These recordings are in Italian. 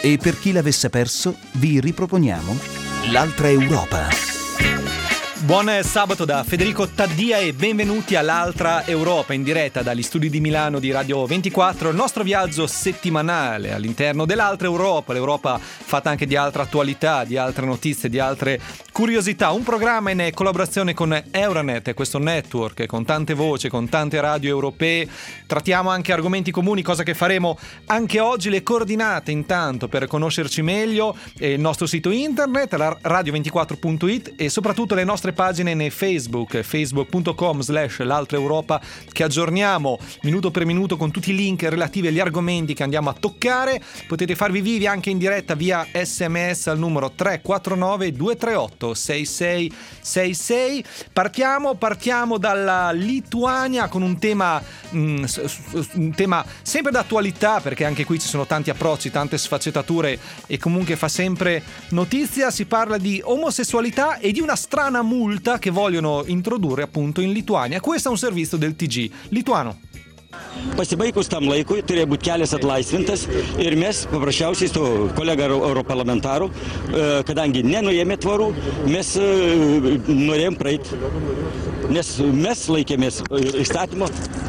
E per chi l'avesse perso, vi riproponiamo L'altra Europa. Buon sabato da Federico Taddia e benvenuti all'Altra Europa, in diretta dagli studi di Milano di Radio 24, il nostro viaggio settimanale all'interno dell'Altra Europa, l'Europa fatta anche di altra attualità, di altre notizie, di altre curiosità, un programma in collaborazione con Euranet, questo network con tante voci, con tante radio europee. Trattiamo anche argomenti comuni, cosa che faremo anche oggi. Le coordinate intanto per conoscerci meglio, il nostro sito internet, radio24.it, e soprattutto le nostre pagine nei facebook.com/l'Altra Europa, che aggiorniamo minuto per minuto con tutti i link relativi agli argomenti che andiamo a toccare. Potete farvi vivi anche in diretta via SMS al numero 349 238 6666. Partiamo dalla Lituania con un tema sempre d'attualità, perché anche qui ci sono tanti approcci, tante sfaccettature e comunque fa sempre notizia. Si parla di omosessualità e di una strana multa che vogliono introdurre appunto in Lituania. Questo è un servizio del TG lituano. Pasibaigus tam laikui turėjo būti kelias atlaisvintas ir mes paprasčiausiai su kolega europarlamentaru, kadangi nenuėmė tvarų, mes norėjom praeiti, nes mes laikėmės įstatymo.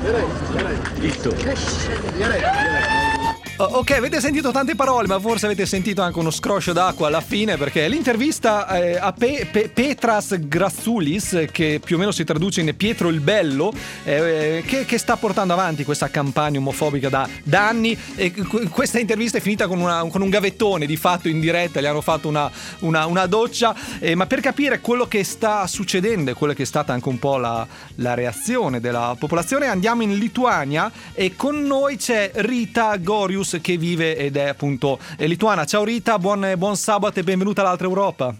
Ok, avete sentito tante parole, ma forse avete sentito anche uno scroscio d'acqua alla fine, perché l'intervista a Petras Gratsoulis, che più o meno si traduce in Pietro il Bello, che sta portando avanti questa campagna omofobica da anni. E questa intervista è finita con un gavettone, di fatto in diretta, gli hanno fatto una doccia, ma per capire quello che sta succedendo e quello che è stata anche un po' la reazione della popolazione, andiamo in Lituania e con noi c'è Rita Gorius, che vive ed è appunto lituana. Ciao Rita, buon sabato e benvenuta all'Altra Europa.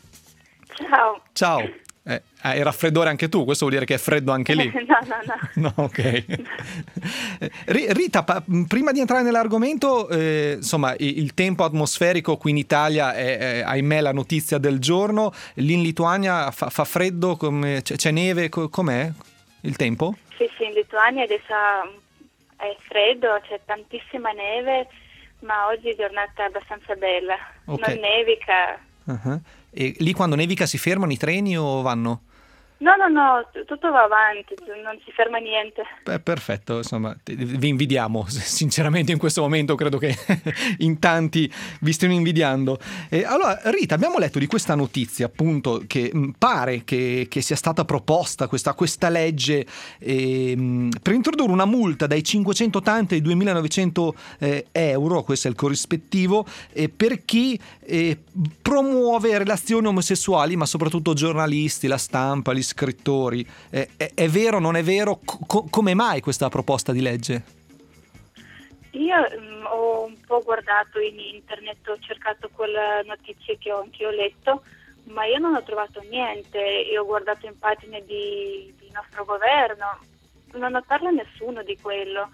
Ciao. Hai raffreddore anche tu? Questo vuol dire che è freddo anche lì? No, ok. Rita, prima di entrare nell'argomento, insomma, il tempo atmosferico qui in Italia è ahimè la notizia del giorno. Lì in Lituania fa freddo, c'è neve, com'è il tempo? Sì, in Lituania adesso è freddo, c'è tantissima neve, ma oggi è giornata abbastanza bella. Okay. Non nevica. Uh-huh. E lì quando nevica si fermano i treni o vanno? No, tutto va avanti, non si ferma niente. Perfetto, insomma, vi invidiamo, sinceramente in questo momento credo che in tanti vi stiano invidiando. Allora, Rita, abbiamo letto di questa notizia, appunto, che pare che sia stata proposta questa legge per introdurre una multa dai 580 ai 2.900 euro, questo è il corrispettivo, per chi promuove relazioni omosessuali, ma soprattutto giornalisti, la stampa, gli scrittori. È vero, non è vero? Come mai questa proposta di legge? Io ho un po' guardato in internet, ho cercato quelle notizie che ho anch'io letto, ma io non ho trovato niente. Io ho guardato in pagine di nostro governo, non parla nessuno di quello.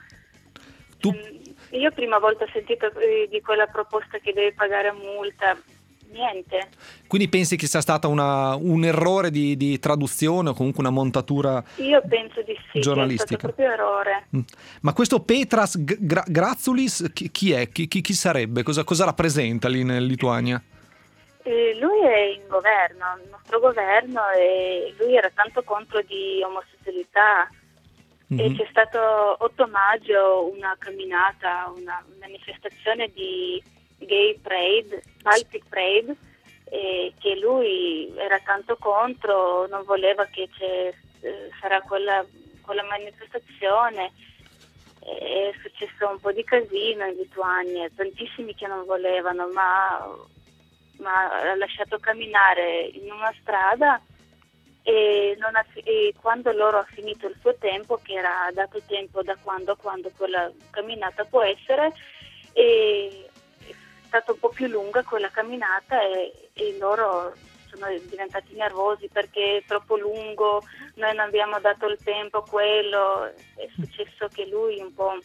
Io prima volta ho sentito di quella proposta che devi pagare multa. Niente. Quindi pensi che sia stata un errore di traduzione o comunque una montatura? Io penso di sì, giornalistica. È stato proprio errore. Ma questo Petras Gratsoulis chi è? Chi sarebbe? Cosa rappresenta lì in Lituania? Lui è in governo, il nostro governo, e lui era tanto contro di omosessualità. E c'è stato 8 maggio una camminata, una manifestazione di Gay Parade, Baltic Parade, che lui era tanto contro, non voleva che sarà quella manifestazione. È successo un po' di casino in Lituania, tantissimi che non volevano, ma ha lasciato camminare in una strada e quando loro ha finito il suo tempo, che era dato tempo da quando quella camminata può essere, è stata un po' più lunga quella camminata e loro sono diventati nervosi perché è troppo lungo, noi non abbiamo dato il tempo a quello. È successo che lui un po'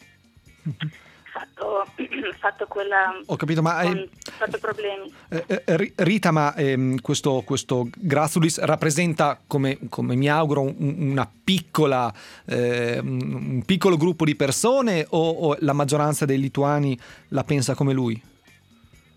fatto quella. Ho capito, ma fatto problemi. Rita, ma questo Gratsoulis rappresenta, come mi auguro, un piccolo gruppo di persone, o la maggioranza dei lituani la pensa come lui?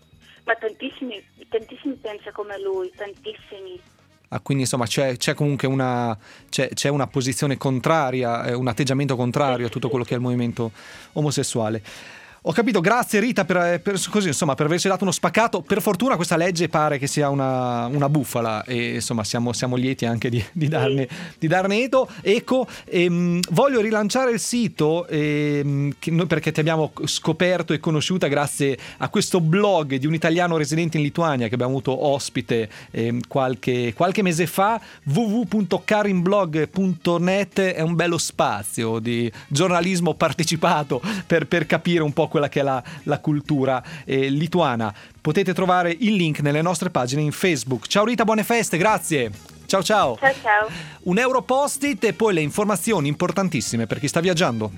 Ma tantissimi pensano come lui, tantissimi. Ah, quindi insomma c'è comunque c'è una posizione contraria, un atteggiamento contrario a tutto quello che è il movimento omosessuale. Ho capito, grazie Rita per così, insomma, per averci dato uno spaccato. Per fortuna questa legge pare che sia una bufala e insomma siamo lieti anche di darne eco. Voglio rilanciare il sito noi perché ti abbiamo scoperto e conosciuta grazie a questo blog di un italiano residente in Lituania che abbiamo avuto ospite qualche mese fa. www.karinblog.net è un bello spazio di giornalismo partecipato per capire un po' quella che è la cultura lituana. Potete trovare il link nelle nostre pagine in Facebook. Ciao Rita, buone feste, grazie. Ciao. Ciao. Un euro post-it e poi le informazioni importantissime per chi sta viaggiando.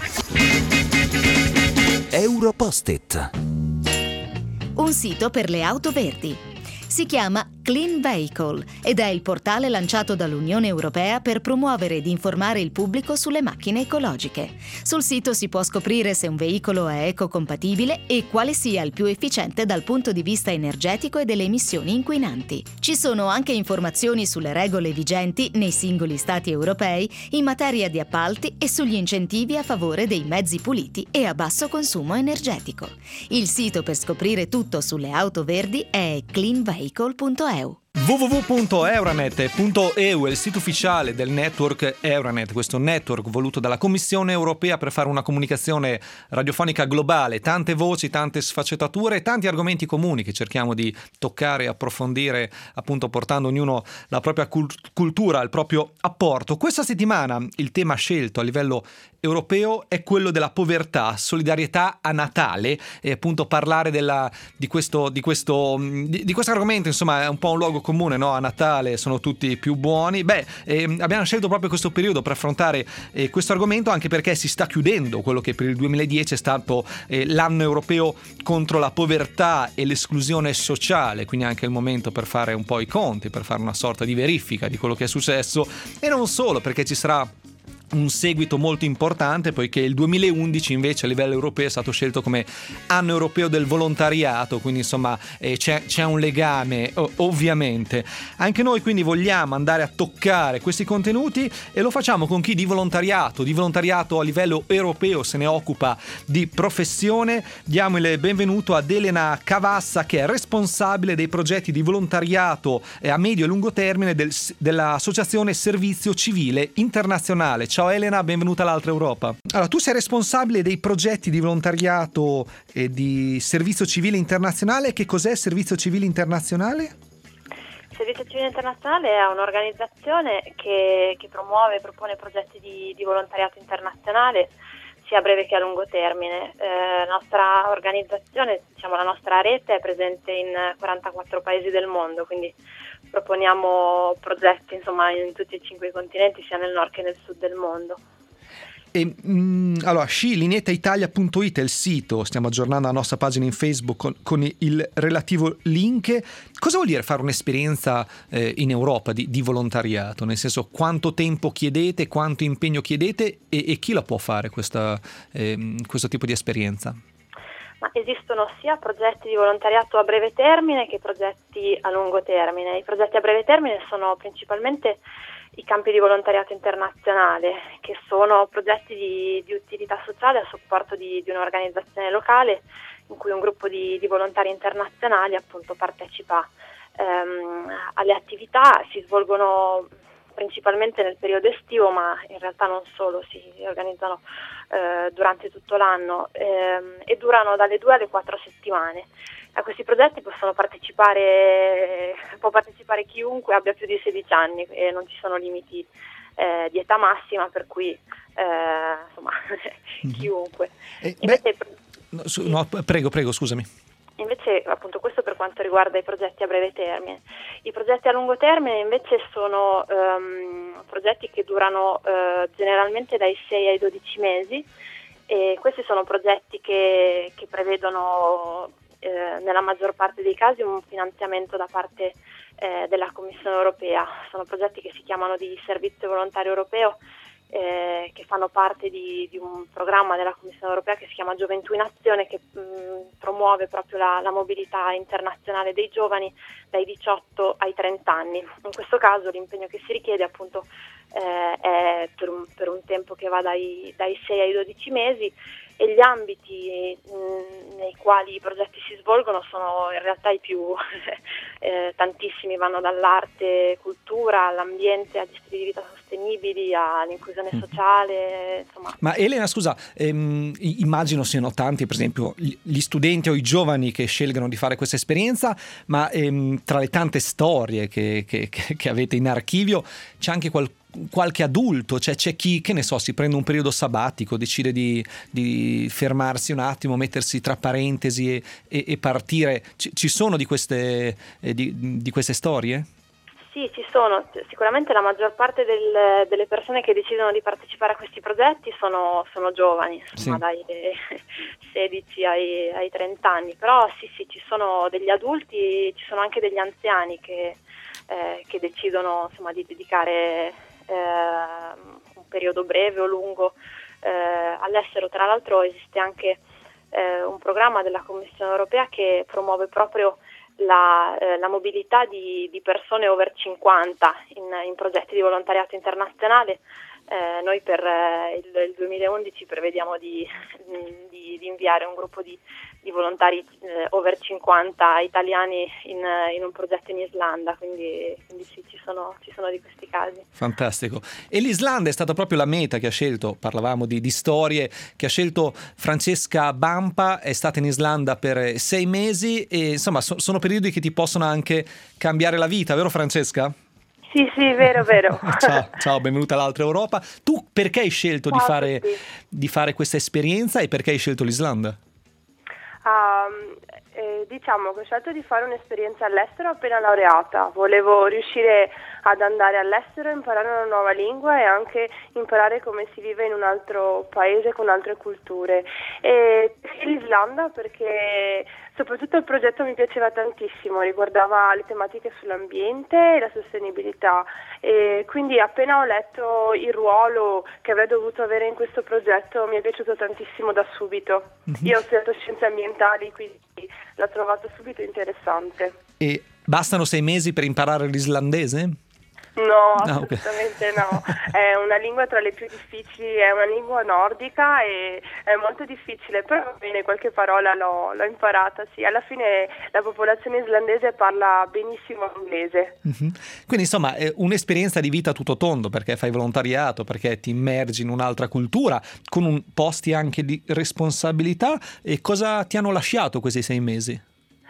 Euro Post-it. Un sito per le auto verdi. Si chiama Clean Vehicle ed è il portale lanciato dall'Unione Europea per promuovere ed informare il pubblico sulle macchine ecologiche. Sul sito si può scoprire se un veicolo è ecocompatibile e quale sia il più efficiente dal punto di vista energetico e delle emissioni inquinanti. Ci sono anche informazioni sulle regole vigenti nei singoli stati europei in materia di appalti e sugli incentivi a favore dei mezzi puliti e a basso consumo energetico. Il sito per scoprire tutto sulle auto verdi è cleanvehicle.eu. www.euranet.eu è il sito ufficiale del network Euranet, questo network voluto dalla Commissione Europea per fare una comunicazione radiofonica globale, tante voci, tante sfaccettature, tanti argomenti comuni che cerchiamo di toccare e approfondire, appunto portando ognuno la propria cultura, il proprio apporto. Questa settimana il tema scelto a livello europeo è quello della povertà, solidarietà a Natale e appunto parlare di questo argomento, insomma è un po' un luogo comune, no? A Natale sono tutti più buoni. Abbiamo scelto proprio questo periodo per affrontare questo argomento, anche perché si sta chiudendo quello che per il 2010 è stato l'anno europeo contro la povertà e l'esclusione sociale, quindi anche il momento per fare un po' i conti, per fare una sorta di verifica di quello che è successo e non solo, perché ci sarà un seguito molto importante, poiché il 2011 invece a livello europeo è stato scelto come anno europeo del volontariato, quindi insomma c'è un legame ovviamente. Anche noi quindi vogliamo andare a toccare questi contenuti e lo facciamo con chi di volontariato a livello europeo se ne occupa di professione. Diamo il benvenuto ad Elena Cavassa, che è responsabile dei progetti di volontariato a medio e lungo termine dell'Associazione Servizio Civile Internazionale. Ciao Elena, benvenuta all'Altra Europa. Allora, tu sei responsabile dei progetti di volontariato e di Servizio Civile Internazionale. Che cos'è Servizio Civile Internazionale? Servizio Civile Internazionale è un'organizzazione che promuove e propone progetti di volontariato internazionale sia a breve che a lungo termine. La nostra organizzazione, diciamo la nostra rete, è presente in 44 paesi del mondo, quindi proponiamo progetti insomma in tutti e 5 i continenti, sia nel nord che nel sud del mondo. Allora, sci-linettaitalia.it è il sito, stiamo aggiornando la nostra pagina in Facebook con il relativo link. Cosa vuol dire fare un'esperienza in Europa di volontariato? Nel senso, quanto tempo chiedete, quanto impegno chiedete e chi la può fare questo tipo di esperienza? Ma esistono sia progetti di volontariato a breve termine che progetti a lungo termine. I progetti a breve termine sono principalmente i campi di volontariato internazionale, che sono progetti di utilità sociale a supporto di un'organizzazione locale in cui un gruppo di volontari internazionali appunto partecipa alle attività. Si svolgono principalmente nel periodo estivo, ma in realtà non solo, si organizzano durante tutto l'anno e durano dalle 2 alle 4 settimane. A questi progetti può partecipare chiunque abbia più di 16 anni e non ci sono limiti di età massima, per cui chiunque. Prego, scusami. Invece appunto questo per quanto riguarda i progetti a breve termine. I progetti a lungo termine invece sono progetti che durano generalmente dai 6 ai 12 mesi e questi sono progetti che prevedono nella maggior parte dei casi un finanziamento da parte della Commissione Europea. Sono progetti che si chiamano di servizio volontario europeo che fanno parte di un programma della Commissione Europea che si chiama Gioventù in Azione, che promuove proprio la mobilità internazionale dei giovani dai 18 ai 30 anni. In questo caso l'impegno che si richiede appunto è per un tempo che va dai 6 ai 12 mesi, e gli ambiti nei quali i progetti si svolgono sono in realtà i più tantissimi, vanno dall'arte, cultura, all'ambiente, agli stili di vita sostenibili, all'inclusione sociale, insomma. Ma Elena, scusa, immagino siano tanti, per esempio, gli studenti o i giovani che scelgono di fare questa esperienza, ma tra le tante storie che avete in archivio c'è anche qualche adulto, cioè c'è chi, che ne so, si prende un periodo sabbatico, decide di fermarsi un attimo, mettersi tra parentesi e partire. Ci sono di queste storie? Sì, ci sono. Sicuramente la maggior parte delle persone che decidono di partecipare a questi progetti sono giovani, insomma, dai 16 ai 30 anni, però sì, ci sono degli adulti, ci sono anche degli anziani che decidono, insomma, di dedicare un periodo breve o lungo all'estero. Tra l'altro esiste anche un programma della Commissione Europea che promuove proprio la mobilità di persone over 50 in progetti di volontariato internazionale. Noi per il 2011 prevediamo di inviare un gruppo di volontari over 50 italiani in un progetto in Islanda, quindi sì, ci sono di questi casi. Fantastico. E l'Islanda è stata proprio la meta che ha scelto, parlavamo di storie, che ha scelto Francesca Bampa, è stata in Islanda per 6 mesi e insomma sono periodi che ti possono anche cambiare la vita, vero Francesca? Sì, vero. Ciao, benvenuta all'Altra Europa. Tu perché hai scelto di fare questa esperienza e perché hai scelto l'Islanda? Diciamo che ho scelto di fare un'esperienza all'estero appena laureata. Volevo riuscire ad andare all'estero, imparare una nuova lingua e anche imparare come si vive in un altro paese con altre culture. E l'Islanda perché soprattutto il progetto mi piaceva tantissimo, riguardava le tematiche sull'ambiente e la sostenibilità, e quindi appena ho letto il ruolo che avrei dovuto avere in questo progetto mi è piaciuto tantissimo da subito. Io ho studiato scienze ambientali, quindi l'ho trovato subito interessante. E bastano 6 mesi per imparare l'islandese? No, assolutamente okay. No, è una lingua tra le più difficili, è una lingua nordica e è molto difficile, però va bene, qualche parola l'ho imparata, sì. Alla fine la popolazione islandese parla benissimo l'inglese. Quindi insomma è un'esperienza di vita tutto tondo, perché fai volontariato, perché ti immergi in un'altra cultura, con posti anche di responsabilità. E cosa ti hanno lasciato questi 6 mesi?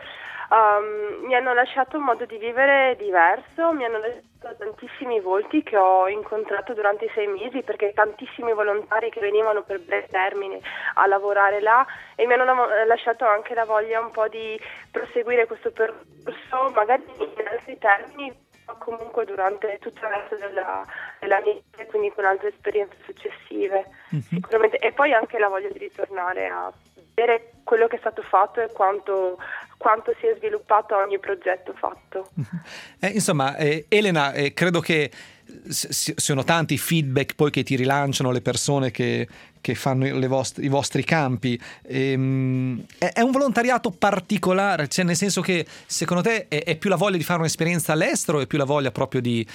Mi hanno lasciato un modo di vivere diverso, mi hanno lasciato tantissimi volti che ho incontrato durante i 6 mesi, perché tantissimi volontari che venivano per breve termine a lavorare là, e mi hanno lasciato anche la voglia un po' di proseguire questo percorso, magari in altri termini, ma comunque durante tutto il resto della vita, quindi con altre esperienze successive, sicuramente. E poi anche la voglia di ritornare a vedere quello che è stato fatto e quanto si è sviluppato ogni progetto fatto. Insomma, Elena, credo che siano tanti i feedback poi che ti rilanciano le persone che fanno i vostri campi. È un volontariato particolare, cioè nel senso che secondo te è più la voglia di fare un'esperienza all'estero, o è più la voglia proprio di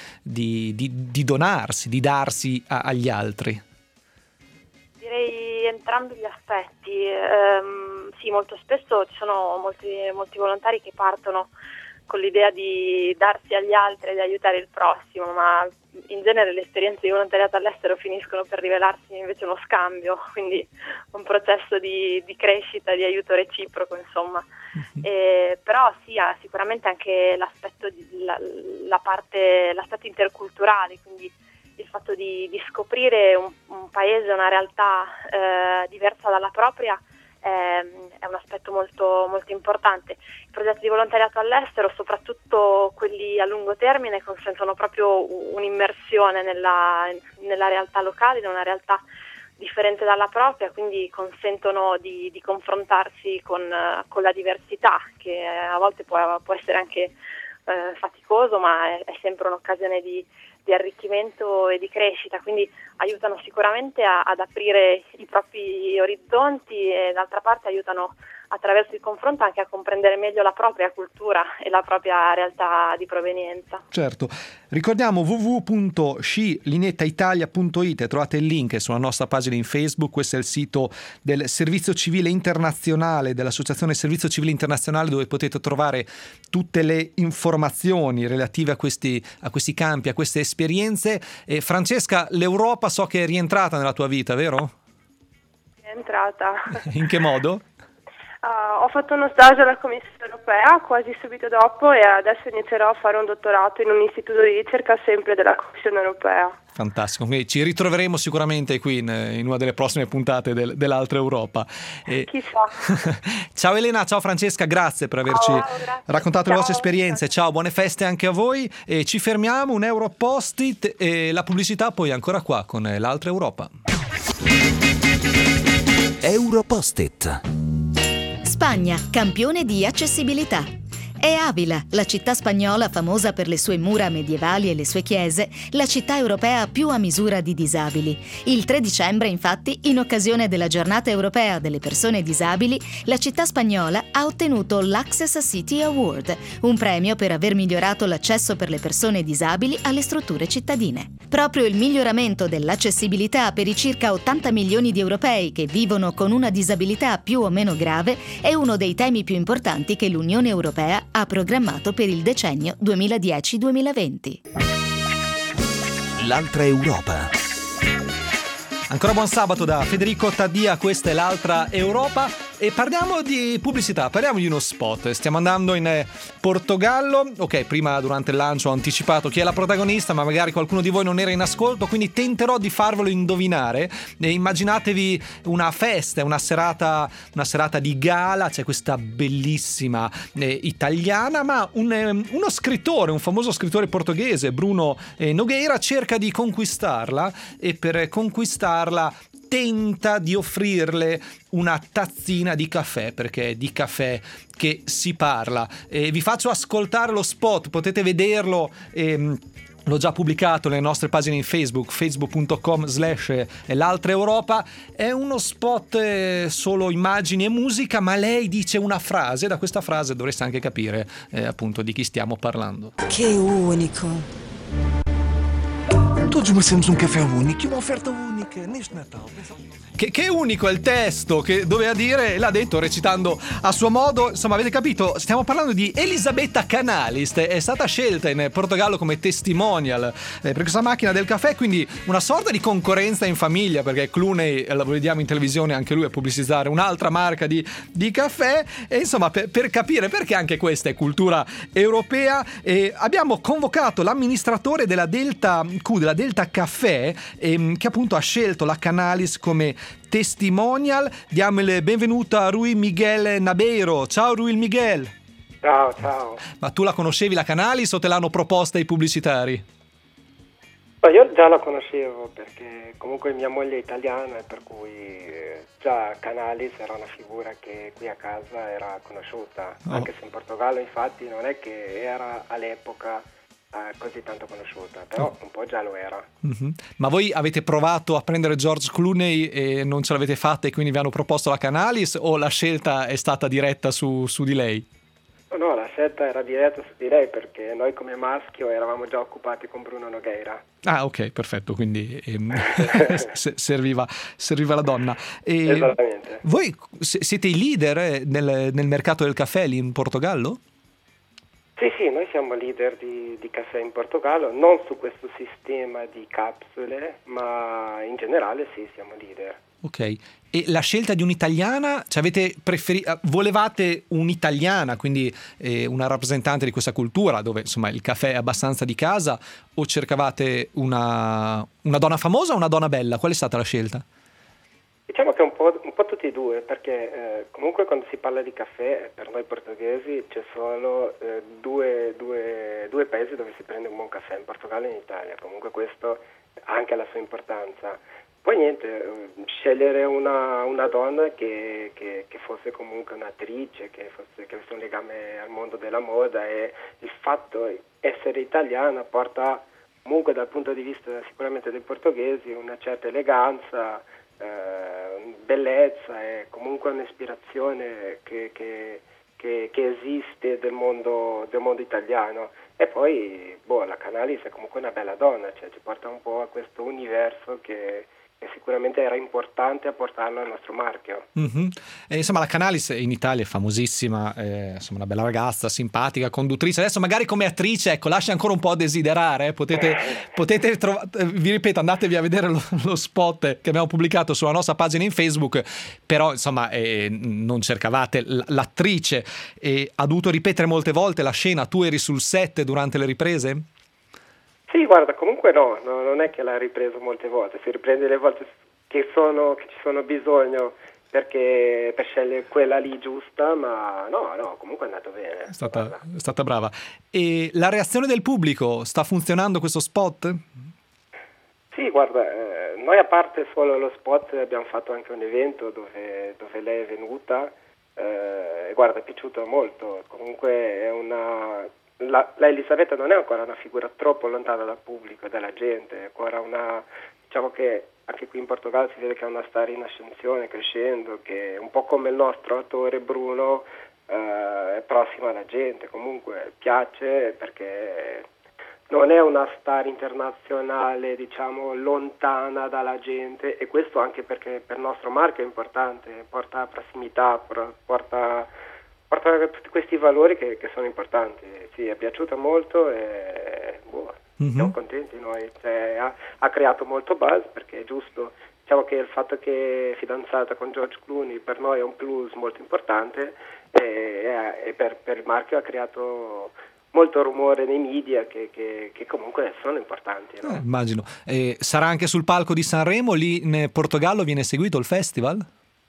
donarsi, di darsi agli altri? Direi entrambi gli aspetti. Sì, molto spesso ci sono molti volontari che partono con l'idea di darsi agli altri e di aiutare il prossimo, ma in genere le esperienze di volontariato all'estero finiscono per rivelarsi invece uno scambio, quindi un processo di crescita, di aiuto reciproco, insomma. Però sì, ha sicuramente anche l'aspetto l'aspetto interculturale, quindi il fatto di scoprire un paese, una realtà diversa dalla propria è un aspetto molto, molto importante. I progetti di volontariato all'estero, soprattutto quelli a lungo termine, consentono proprio un'immersione nella realtà locale, in una realtà differente dalla propria, quindi consentono di confrontarsi con la diversità, che a volte può essere anche faticoso, ma è sempre un'occasione di di arricchimento e di crescita, quindi aiutano sicuramente ad aprire i propri orizzonti e d'altra parte aiutano attraverso il confronto anche a comprendere meglio la propria cultura e la propria realtà di provenienza. Certo, ricordiamo www.scilinettaitalia.it, trovate il link sulla nostra pagina in Facebook. Questo è il sito del Servizio Civile Internazionale, dell'Associazione Servizio Civile Internazionale, dove potete trovare tutte le informazioni relative a questi campi, a queste esperienze. E Francesca, l'Europa so che è rientrata nella tua vita, vero? È entrata. In che modo? Ho fatto uno stage alla Commissione europea quasi subito dopo e adesso inizierò a fare un dottorato in un istituto di ricerca sempre della Commissione europea. Fantastico, quindi ci ritroveremo sicuramente qui in una delle prossime puntate dell'Altra Europa. Chissà. Ciao Elena, ciao Francesca, grazie per averci raccontato le vostre esperienze. Ciao, buone feste anche a voi e ci fermiamo, un euro post-it e la pubblicità poi ancora qua con l'Altra Europa. Euro Post-it. Spagna, campione di accessibilità. È Avila, la città spagnola famosa per le sue mura medievali e le sue chiese, la città europea più a misura di disabili. Il 3 dicembre, infatti, in occasione della Giornata Europea delle Persone Disabili, la città spagnola ha ottenuto l'Access City Award, un premio per aver migliorato l'accesso per le persone disabili alle strutture cittadine. Proprio il miglioramento dell'accessibilità per i circa 80 milioni di europei che vivono con una disabilità più o meno grave è uno dei temi più importanti che l'Unione Europea ha programmato per il decennio 2010-2020. L'Altra Europa. Ancora buon sabato da Federico Taddia, questa è l'Altra Europa e parliamo di pubblicità, parliamo di uno spot. Stiamo andando in Portogallo. Ok, prima durante il lancio ho anticipato chi è la protagonista, ma magari qualcuno di voi non era in ascolto, quindi tenterò di farvelo indovinare. Immaginatevi una festa, una serata di gala, c'è questa bellissima italiana, ma uno scrittore, un famoso scrittore portoghese, Bruno Nogueira, cerca di conquistarla e per conquistarla tenta di offrirle una tazzina di caffè, perché è di caffè che si parla. Vi faccio ascoltare lo spot, potete vederlo. L'ho già pubblicato nelle nostre pagine in Facebook, facebook.com/l'Altra Europa. È uno spot solo immagini e musica, ma lei dice una frase. Da questa frase dovreste anche capire appunto di chi stiamo parlando. Che unico! Todos merecemos caffè unico, uma oferta unica neste Natal. Che unico è il testo che doveva dire, l'ha detto recitando a suo modo. Insomma, avete capito, stiamo parlando di Elisabetta Canalis, è stata scelta in Portogallo come testimonial per questa macchina del caffè, quindi una sorta di concorrenza in famiglia, perché Clooney, lo vediamo in televisione anche lui a pubblicizzare un'altra marca di caffè. E insomma, per capire perché anche questa è cultura europea, abbiamo convocato l'amministratore della Delta Q, della Delta Caffè, che appunto ha scelto la Canalis come testimonial. Diamo il benvenuto a Rui Miguel Nabeiro. Ciao Rui Miguel. Ciao. Ma tu la conoscevi la Canalis o te l'hanno proposta i pubblicitari? Io già la conoscevo perché comunque mia moglie è italiana e per cui già Canalis era una figura che qui a casa era conosciuta, anche se in Portogallo infatti non è che era all'epoca così tanto conosciuta, però un po' già lo era. Mm-hmm. Ma voi avete provato a prendere George Clooney e non ce l'avete fatta e quindi vi hanno proposto la Canalis, o la scelta è stata diretta su di lei? No, la scelta era diretta su di lei perché noi come maschio eravamo già occupati con Bruno Nogueira. Ah, ok, perfetto, quindi serviva la donna. Esattamente. Voi siete i leader nel mercato del caffè lì in Portogallo? Sì, noi siamo leader di caffè in Portogallo, non su questo sistema di capsule, ma in generale sì, siamo leader. Ok, e la scelta di un'italiana, cioè volevate un'italiana, quindi una rappresentante di questa cultura dove insomma il caffè è abbastanza di casa, o cercavate una donna famosa o una donna bella? Qual è stata la scelta? Diciamo che un po' tutti e due, perché comunque quando si parla di caffè, per noi portoghesi c'è solo due paesi dove si prende un buon caffè, in Portogallo e in Italia, comunque questo ha anche la sua importanza. Poi niente, scegliere una donna che fosse comunque un'attrice, che avesse un legame al mondo della moda, e il fatto di essere italiana porta comunque dal punto di vista sicuramente dei portoghesi una certa eleganza, bellezza e comunque un'ispirazione che esiste del mondo italiano. E poi la Canalis è comunque una bella donna, cioè ci porta un po' a questo universo che sicuramente era importante a portarlo al nostro marchio. E insomma la Canalis in Italia è famosissima, insomma una bella ragazza, simpatica, conduttrice. Adesso magari come attrice, ecco, lascia ancora un po' a desiderare, potete vi ripeto, andatevi a vedere lo spot che abbiamo pubblicato sulla nostra pagina in Facebook, però insomma non cercavate l'attrice, e ha dovuto ripetere molte volte la scena. Tu eri sul set durante le riprese? Sì, guarda, comunque no, non è che l'ha ripreso molte volte, si riprende le volte che ci sono bisogno per scegliere quella lì giusta, ma no, comunque è andato bene. È stata brava. E la reazione del pubblico, sta funzionando questo spot? Sì, guarda, noi a parte solo lo spot abbiamo fatto anche un evento dove lei è venuta, e guarda, è piaciuto molto, comunque è la Elisabetta non è ancora una figura troppo lontana dal pubblico e dalla gente, è ancora diciamo che anche qui in Portogallo si vede che è una star in ascensione, crescendo, che un po' come il nostro attore Bruno è prossima alla gente, comunque piace perché non è una star internazionale, diciamo, lontana dalla gente, e questo anche perché per il nostro marchio è importante, porta prossimità, porta tutti questi valori che sono importanti. Sì, è piaciuta molto e siamo contenti noi, cioè, ha creato molto buzz, perché è giusto, diciamo che il fatto che è fidanzata con George Clooney per noi è un plus molto importante, e per il marchio ha creato molto rumore nei media che comunque sono importanti, no? Immagino. Sarà anche sul palco di Sanremo, lì in Portogallo viene seguito il festival?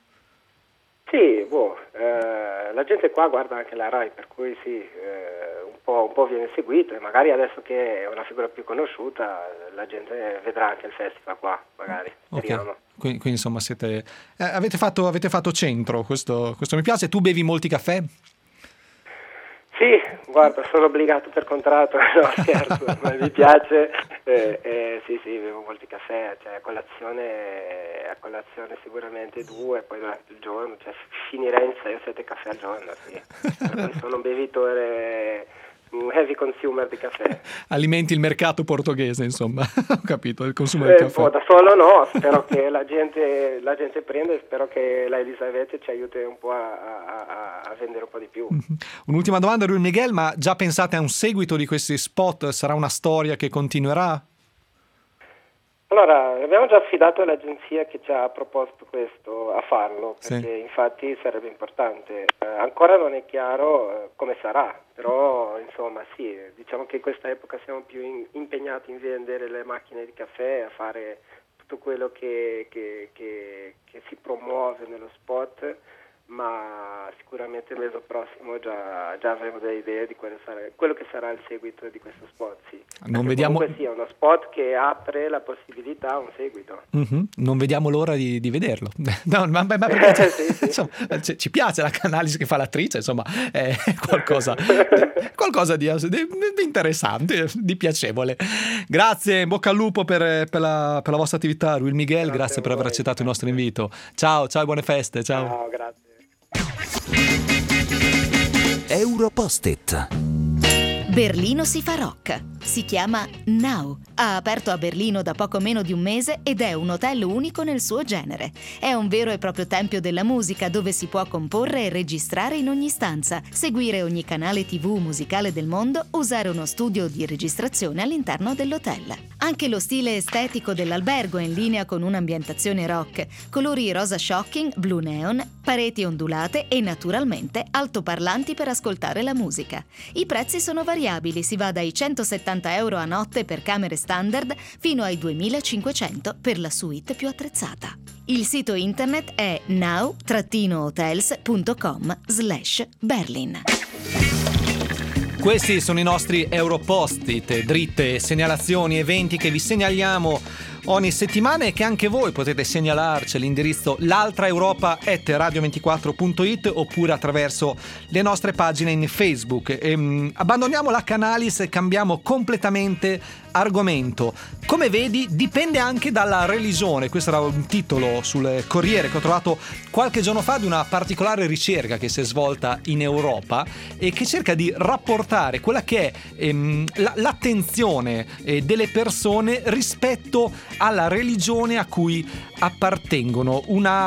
Sì, la gente qua guarda anche la Rai, per cui sì, un po' viene seguito, e magari adesso che è una figura più conosciuta la gente vedrà anche il festival qua, magari. Okay. Quindi insomma avete fatto centro, questo mi piace. Tu bevi molti caffè? Sì, guarda, sono obbligato per contratto, no scherzo, ma mi piace, sì, bevo molti caffè, cioè a colazione sicuramente 2, poi durante il giorno, cioè finirei in 6-7 caffè al giorno, sì. Per cui sono un bevitore, un heavy consumer di caffè. Alimenti il mercato portoghese, insomma, ho capito, il consumo del caffè. Da solo no, spero che la gente prenda, e spero che la Elisabetta ci aiuti un po' a vendere un po' di più. Un'ultima domanda, Luis Miguel, ma già pensate a un seguito di questi spot? Sarà una storia che continuerà? Allora, abbiamo già affidato all'agenzia che ci ha proposto questo a farlo, perché infatti sarebbe importante. Ancora non è chiaro come sarà, però insomma sì, diciamo che in questa epoca siamo più impegnati in vendere le macchine di caffè, a fare tutto quello che si promuove nello spot, ma sicuramente il mese prossimo già avremo delle idee di quello che sarà il seguito di questo spot, sì. Comunque sia uno spot che apre la possibilità a un seguito. Non vediamo l'ora di vederlo. No, ma perché sì. Insomma, ci piace la Canalis che fa l'attrice, insomma, è qualcosa di interessante, di piacevole. Grazie, in bocca al lupo per la vostra attività, Luis Miguel, grazie per aver accettato il nostro invito. Ciao e buone feste. Ciao, grazie. Europost-it. Berlino si fa rock. Si chiama Now. Ha aperto a Berlino da poco meno di un mese ed è un hotel unico nel suo genere. È un vero e proprio tempio della musica dove si può comporre e registrare in ogni stanza, seguire ogni canale TV musicale del mondo, usare uno studio di registrazione all'interno dell'hotel. Anche lo stile estetico dell'albergo è in linea con un'ambientazione rock, colori rosa shocking, blu neon, pareti ondulate e naturalmente altoparlanti per ascoltare la musica. I prezzi sono variabili, si va dai 170 euro a notte per camere standard fino ai 2.500 per la suite più attrezzata. Il sito internet è now-hotels.com/Berlin. Questi sono i nostri Europost-it, dritte, segnalazioni, eventi che vi segnaliamo ogni settimana e che anche voi potete segnalarci all'indirizzo l'altraeuropa@radio24.it oppure attraverso le nostre pagine in Facebook. Abbandoniamo la Canalis e cambiamo completamente argomento. Come vedi, dipende anche dalla religione. Questo era un titolo sul Corriere che ho trovato qualche giorno fa di una particolare ricerca che si è svolta in Europa e che cerca di rapportare quella che è l'attenzione delle persone rispetto alla religione a cui appartengono.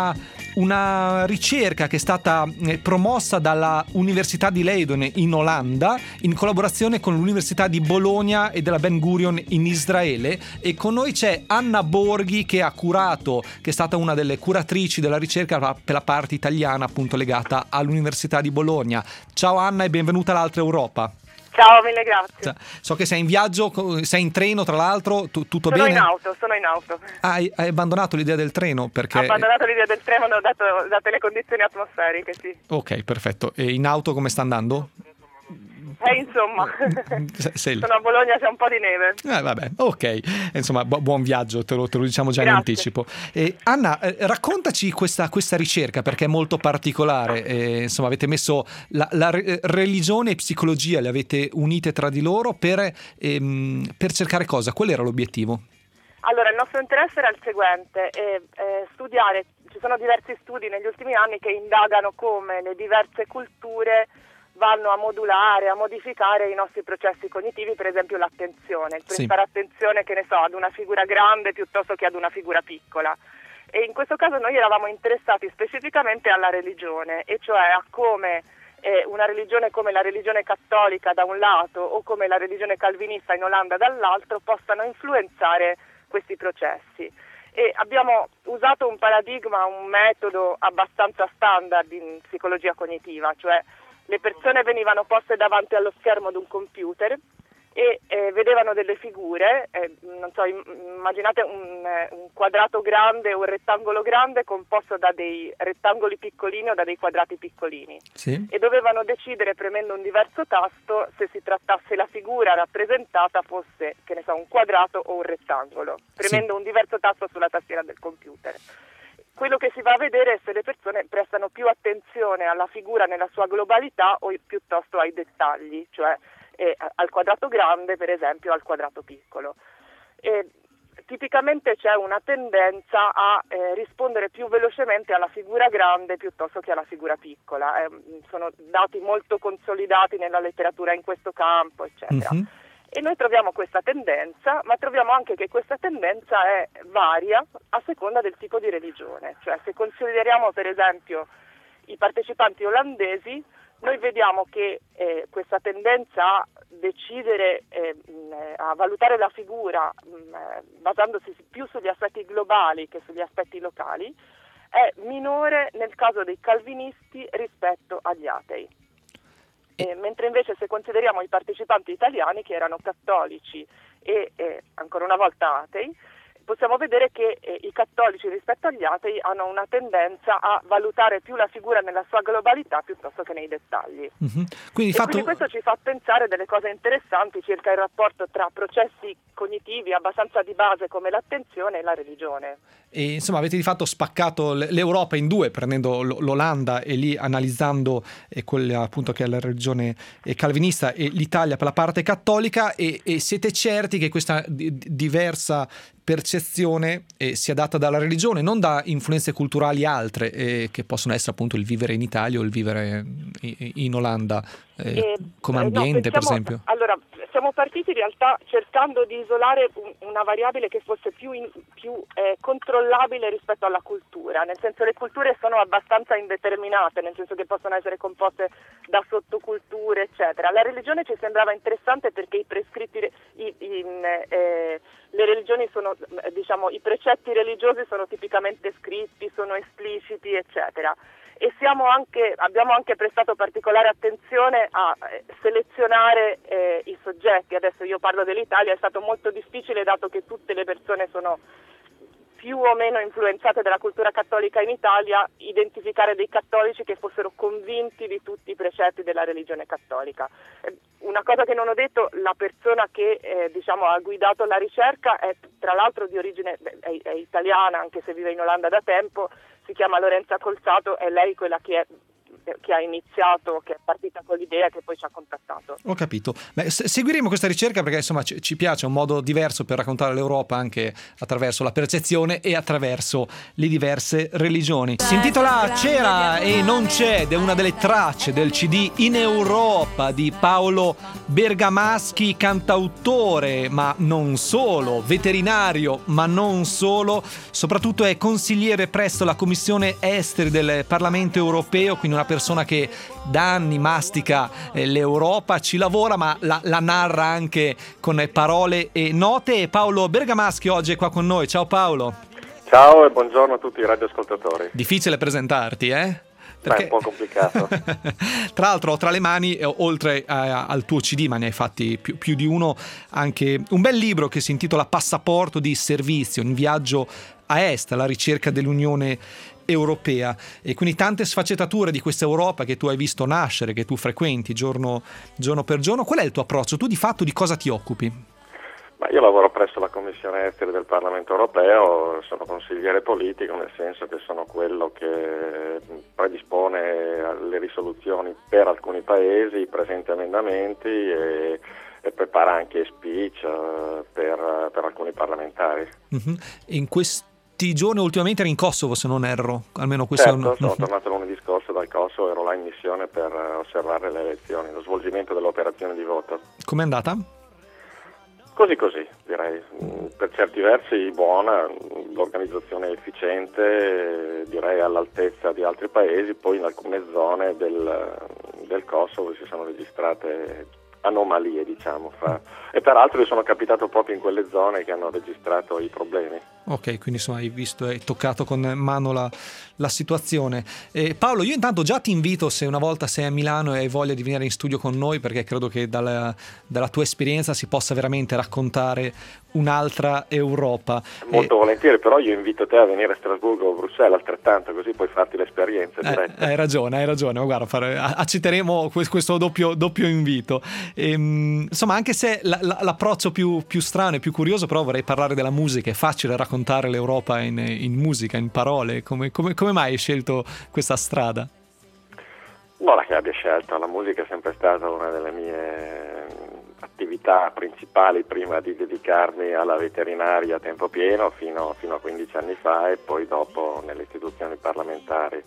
Una ricerca che è stata promossa dalla Università di Leiden in Olanda in collaborazione con l'Università di Bologna e della Ben Gurion in Israele, e con noi c'è Anna Borghi che è stata una delle curatrici della ricerca per la parte italiana appunto legata all'Università di Bologna. Ciao Anna e benvenuta all'Altra Europa. Ciao, mille grazie. So che sei in viaggio, sei in treno tra l'altro, tutto sono bene? Sono in auto. Hai abbandonato l'idea del treno? Perché... Ho abbandonato l'idea del treno date le condizioni atmosferiche, sì. Ok, perfetto. E in auto come sta andando? Insomma, sono a Bologna, c'è un po' di neve. Vabbè, ok. Insomma, buon viaggio, te lo diciamo già. Grazie. In anticipo. Anna, raccontaci questa ricerca perché è molto particolare. Insomma, avete messo la religione e psicologia, le avete unite tra di loro per cercare cosa? Qual era l'obiettivo? Allora, il nostro interesse era il seguente, studiare. Ci sono diversi studi negli ultimi anni che indagano come le diverse culture vanno a modulare, a modificare i nostri processi cognitivi, per esempio l'attenzione, il prestare attenzione, che ne so, ad una figura grande piuttosto che ad una figura piccola. E in questo caso noi eravamo interessati specificamente alla religione, e cioè a come una religione come la religione cattolica da un lato o come la religione calvinista in Olanda dall'altro possano influenzare questi processi. E abbiamo usato un paradigma, un metodo abbastanza standard in psicologia cognitiva, cioè le persone venivano poste davanti allo schermo di un computer e vedevano delle figure, non so, immaginate un quadrato grande o un rettangolo grande composto da dei rettangoli piccolini o da dei quadrati piccolini, sì. E dovevano decidere premendo un diverso tasto se si trattasse la figura rappresentata fosse, che ne so, un quadrato o un rettangolo, premendo un diverso tasto sulla tastiera del computer. Quello che si va a vedere è se le persone prestano più attenzione alla figura nella sua globalità o piuttosto ai dettagli, cioè al quadrato grande per esempio al quadrato piccolo. Tipicamente c'è una tendenza a rispondere più velocemente alla figura grande piuttosto che alla figura piccola. Sono dati molto consolidati nella letteratura in questo campo, eccetera. Mm-hmm. E noi troviamo questa tendenza, ma troviamo anche che questa tendenza varia a seconda del tipo di religione. Cioè, se consideriamo per esempio i partecipanti olandesi, noi vediamo che questa tendenza a decidere, a valutare la figura basandosi più sugli aspetti globali che sugli aspetti locali, è minore nel caso dei calvinisti rispetto agli atei. Mentre invece se consideriamo i partecipanti italiani che erano cattolici e ancora una volta atei, possiamo vedere che i cattolici rispetto agli atei hanno una tendenza a valutare più la figura nella sua globalità piuttosto che nei dettagli. Mm-hmm. Quindi questo ci fa pensare delle cose interessanti circa il rapporto tra processi cognitivi abbastanza di base come l'attenzione e la religione. E insomma avete di fatto spaccato l'Europa in due, prendendo l'Olanda e lì analizzando quella appunto che è la religione calvinista e l'Italia per la parte cattolica, e siete certi che questa diversa percezione sia data dalla religione, non da influenze culturali altre che possono essere appunto il vivere in Italia o il vivere in Olanda come ambiente, per esempio? Allora, siamo partiti in realtà cercando di isolare una variabile che fosse più controllabile rispetto alla cultura, nel senso le culture sono abbastanza indeterminate, nel senso che possono essere composte da sottoculture, eccetera. La religione ci sembrava interessante perché i prescritti, le religioni sono, diciamo, i precetti religiosi sono tipicamente scritti, sono espliciti, eccetera. E abbiamo anche prestato particolare attenzione a selezionare i soggetti. Adesso io parlo dell'Italia, è stato molto difficile dato che tutte le persone sono più o meno influenzate dalla cultura cattolica in Italia, identificare dei cattolici che fossero convinti di tutti i precetti della religione cattolica. una cosa che non ho detto, la persona che ha guidato la ricerca è tra l'altro di origine è italiana, anche se vive in Olanda da tempo, si chiama Lorenza Colsato, è lei quella che ha iniziato, che è partita con l'idea, che poi ci ha contattato. Ho capito. Beh, seguiremo questa ricerca perché insomma ci piace, un modo diverso per raccontare l'Europa anche attraverso la percezione e attraverso le diverse religioni. Si intitola C'era e non c'è ed è una delle tracce del CD In Europa di Paolo Bergamaschi, cantautore ma non solo, veterinario ma non solo, soprattutto è consigliere presso la Commissione Esteri del Parlamento Europeo, quindi una persona che da anni mastica l'Europa, ci lavora ma la narra anche con parole e note. Paolo Bergamaschi oggi è qua con noi. Ciao Paolo. Ciao e buongiorno a tutti i radioascoltatori. Difficile presentarti, Perché... È un po' complicato. Tra l'altro ho tra le mani, oltre al tuo CD, ma ne hai fatti più di uno, anche un bel libro che si intitola Passaporto di servizio, un viaggio a est, alla ricerca dell'Unione Europea, e quindi tante sfaccettature di questa Europa che tu hai visto nascere, che tu frequenti giorno per giorno. Qual è il tuo approccio? Tu di fatto di cosa ti occupi? Ma io lavoro presso la Commissione Esteri del Parlamento Europeo, sono consigliere politico, nel senso che sono quello che predispone le risoluzioni per alcuni paesi, presenta emendamenti e prepara anche speech per alcuni parlamentari. Mm-hmm. In questi giorni ultimamente eri in Kosovo, se non erro, almeno questo certo, sono tornato lunedì scorso dal Kosovo, ero là in missione per osservare le elezioni, lo svolgimento dell'operazione di voto. Com'è andata? Così, direi, per certi versi buona, l'organizzazione è efficiente, direi all'altezza di altri paesi, poi in alcune zone del Kosovo si sono registrate anomalie, diciamo, e peraltro io sono capitato proprio in quelle zone che hanno registrato i problemi. Ok, quindi insomma hai visto, hai toccato con mano la situazione. Paolo, io intanto già ti invito, se una volta sei a Milano e hai voglia di venire in studio con noi, perché credo che dalla tua esperienza si possa veramente raccontare un'altra Europa. Molto volentieri, però io invito te a venire a Strasburgo o Bruxelles altrettanto, così puoi farti l'esperienza diretta. Hai ragione, ma guarda, accetteremo questo doppio invito. Insomma, anche se l'approccio più strano e più curioso, però vorrei parlare della musica. È facile raccontare l'Europa in musica, in parole. Come mai hai scelto questa strada? Non è che abbia scelto, la musica è sempre stata una delle mie attività principali prima di dedicarmi alla veterinaria a tempo pieno fino a 15 anni fa e poi dopo nelle istituzioni parlamentari.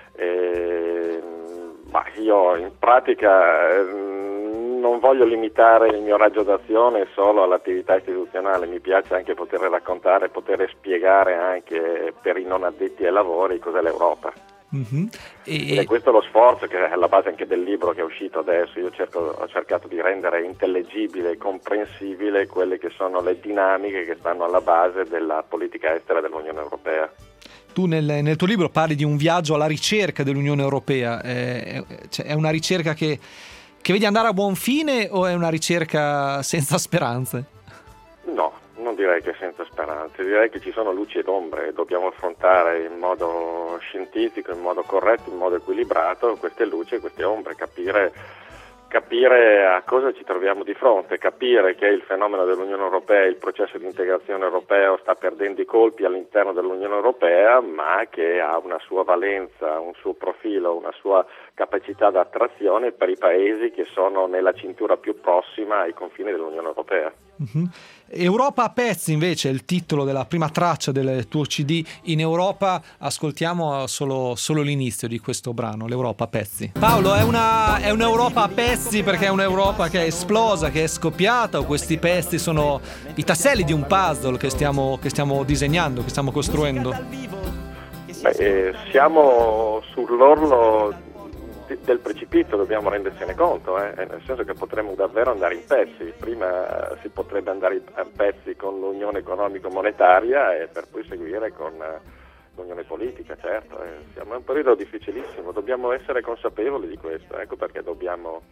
Ma io in pratica non voglio limitare il mio raggio d'azione solo all'attività istituzionale, mi piace anche poter raccontare, poter spiegare anche per i non addetti ai lavori cos'è l'Europa. Mm-hmm. Ed è questo lo sforzo che è alla base anche del libro che è uscito adesso. Io ho cercato di rendere intellegibile e comprensibile quelle che sono le dinamiche che stanno alla base della politica estera dell'Unione Europea. Tu nel tuo libro parli di un viaggio alla ricerca dell'Unione Europea, è una ricerca che vedi andare a buon fine o è una ricerca senza speranze? No, non direi che senza speranze, direi che ci sono luci ed ombre e dobbiamo affrontare in modo scientifico, in modo corretto, in modo equilibrato queste luci e queste ombre, capire a cosa ci troviamo di fronte, capire che il fenomeno dell'Unione Europea, il processo di integrazione europeo sta perdendo i colpi all'interno dell'Unione Europea, ma che ha una sua valenza, un suo profilo, una sua capacità d'attrazione per i paesi che sono nella cintura più prossima ai confini dell'Unione Europea. Mm-hmm. Europa a pezzi invece è il titolo della prima traccia del tuo CD. In Europa ascoltiamo solo l'inizio di questo brano, l'Europa a pezzi. Paolo, è un'Europa a pezzi perché è un'Europa che è esplosa, che è scoppiata, o questi pezzi sono i tasselli di un puzzle che stiamo disegnando, che stiamo costruendo? Siamo sull'orlo del precipizio, dobbiamo rendercene conto, nel senso che potremmo davvero andare in pezzi. Prima si potrebbe andare a pezzi con l'unione economico-monetaria e per poi seguire con l'unione politica, certo. Siamo in un periodo difficilissimo, dobbiamo essere consapevoli di questo, ecco perché dobbiamo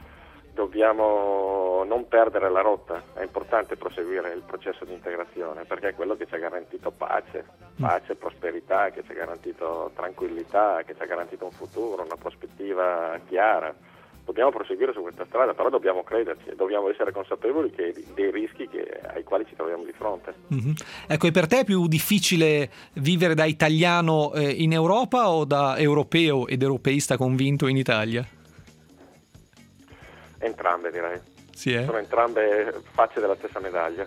non perdere la rotta. È importante proseguire il processo di integrazione perché è quello che ci ha garantito pace, prosperità, che ci ha garantito tranquillità, che ci ha garantito un futuro, una prospettiva chiara. dobbiamo proseguire su questa strada, però dobbiamo crederci, dobbiamo essere consapevoli dei rischi ai quali ci troviamo di fronte. Mm-hmm. Ecco, e per te è più difficile vivere da italiano in Europa o da europeo ed europeista convinto in Italia? Entrambe, direi. Sì, sono entrambe facce della stessa medaglia.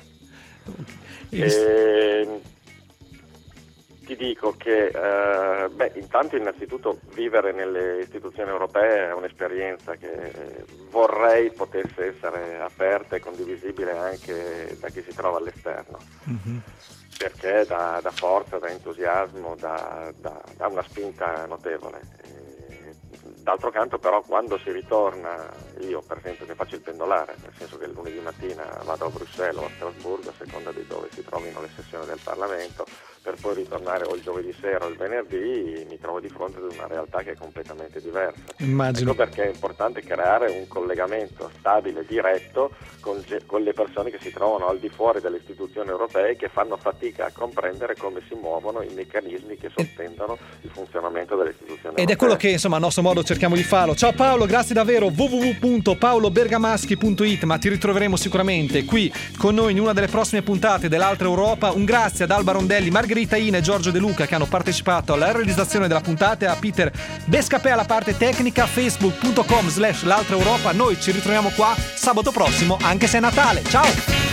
Ti dico che intanto innanzitutto vivere nelle istituzioni europee è un'esperienza che vorrei potesse essere aperta e condivisibile anche da chi si trova all'esterno, perché dà forza, dà entusiasmo, dà una spinta notevole. D'altro canto però quando si ritorna, io per esempio che faccio il pendolare, nel senso che il lunedì mattina vado a Bruxelles o a Strasburgo a seconda di dove si trovino le sessioni del Parlamento, per poi ritornare o il giovedì sera o il venerdì, mi trovo di fronte ad una realtà che è completamente diversa. Immagino. Ecco perché è importante creare un collegamento stabile, diretto con le persone che si trovano al di fuori delle istituzioni europee e che fanno fatica a comprendere come si muovono i meccanismi che sottendono il funzionamento delle istituzioni europee. Ed è quello che insomma a nostro modo cerchiamo di farlo. Ciao Paolo, grazie davvero. www.paolobergamaschi.it, ma ti ritroveremo sicuramente qui con noi in una delle prossime puntate dell'Altra Europa. Un grazie ad Alba Rondelli, Margherita Ina e Giorgio De Luca che hanno partecipato alla realizzazione della puntata, a Peter Bescapè alla parte tecnica, facebook.com/l'Altra Europa. Noi ci ritroviamo qua sabato prossimo, anche se è Natale. Ciao!